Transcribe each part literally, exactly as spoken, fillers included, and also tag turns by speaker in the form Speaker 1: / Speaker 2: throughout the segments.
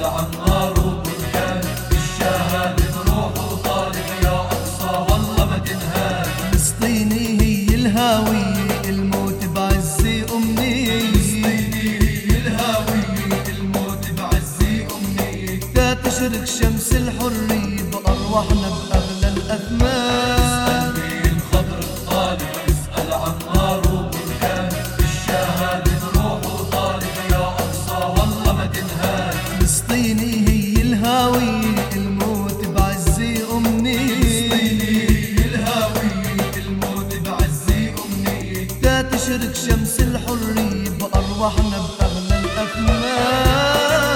Speaker 1: اسأل عمار وبرهان، الشهادة روح وطالب يا أقصى والله ما تنهان.
Speaker 2: فلسطيني هي الهاوية الموت بعزي أمنية،
Speaker 1: فلسطيني هي الهاوية الموت بعزي أمنية.
Speaker 2: تا تشرق شمس الحرية بأرواحنا بأغلى الأثمان.
Speaker 1: اسأل مين خضر الطالب، اسأل عمار وبرهان، الشهادة روح وطالب يا أقصى والله ما تنهان.
Speaker 2: فلسطيني هي الهاوية الموت بعزي أمنية،
Speaker 1: فلسطيني هي الهاوية الموت بعزي أمنية.
Speaker 2: تا تشرق شمس الحرية بأرواحنا بأغلى الأثمان.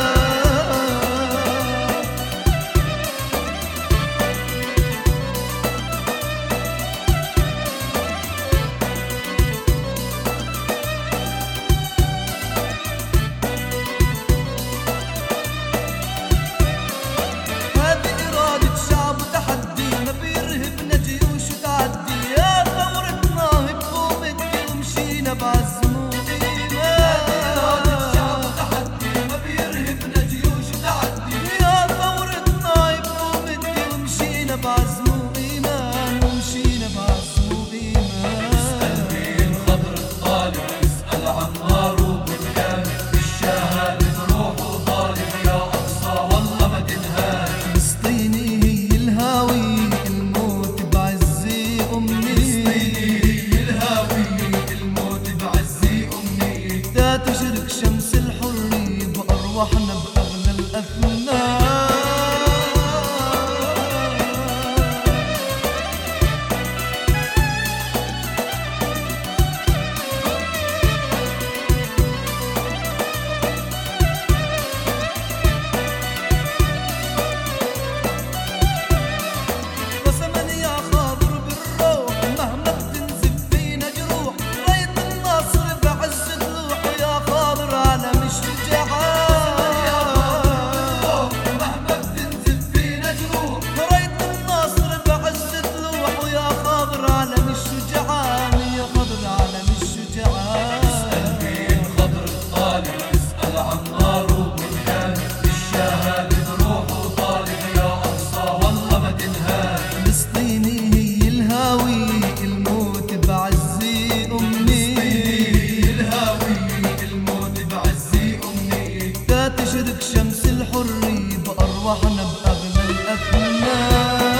Speaker 2: تشرق شمس الحرية بأرواحنا بأغلى الأثمان. تشرق شمس الحرية بأرواحنا بأغلى الأثمان.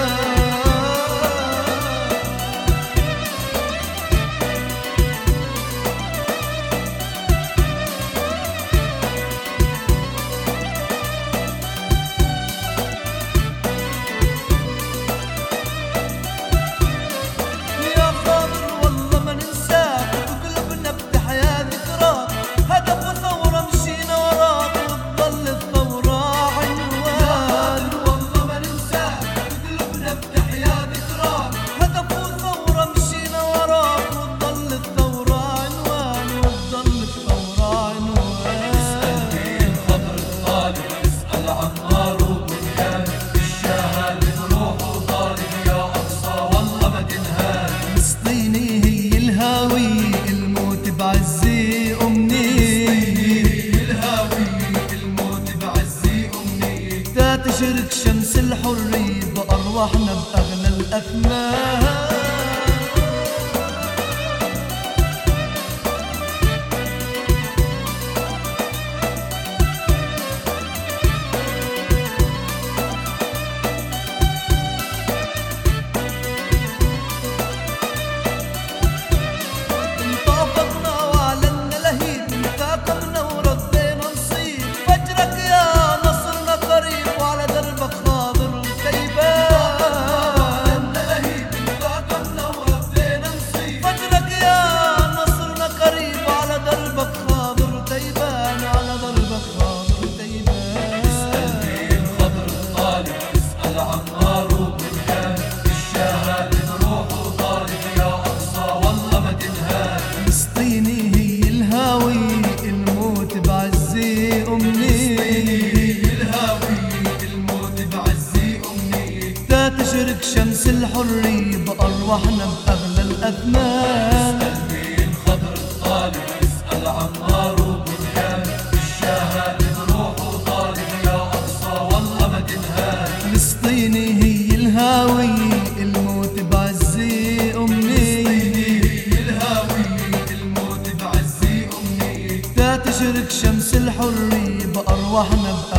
Speaker 2: يا خاطر والله ما ننساك وبقلبنا بتحيا ذكراك، هدف وثورة مشينا وراك وتضل الثورة عنوان.
Speaker 1: والله ما ننساك بقلبنا بتحيا ذكراك،
Speaker 2: هدف وثورة مشينا وراك وتضل الثورة عنوان، وتضل الثورة عنوان.
Speaker 1: اسأل مين خضر الطالب، اسأل عمار وبرهان، الشهادة روح وطالب يا أقصى والله ما تنهان.
Speaker 2: فلسطيني هي الهاوية الموت بعزي أمنية،
Speaker 1: هي الهاوية الموت بعزي أمنية.
Speaker 2: تا تشرق شمس الحرية بأرواحنا بأغلى الأثمان. تشرق شمس الحرية بأرواحنا بأغلى الأثمان.
Speaker 1: اسأل مين خضر الطالب، اسأل عمار وبرهان، الشهادة روح وطالب يا
Speaker 2: شمس الحرية بأرواحنا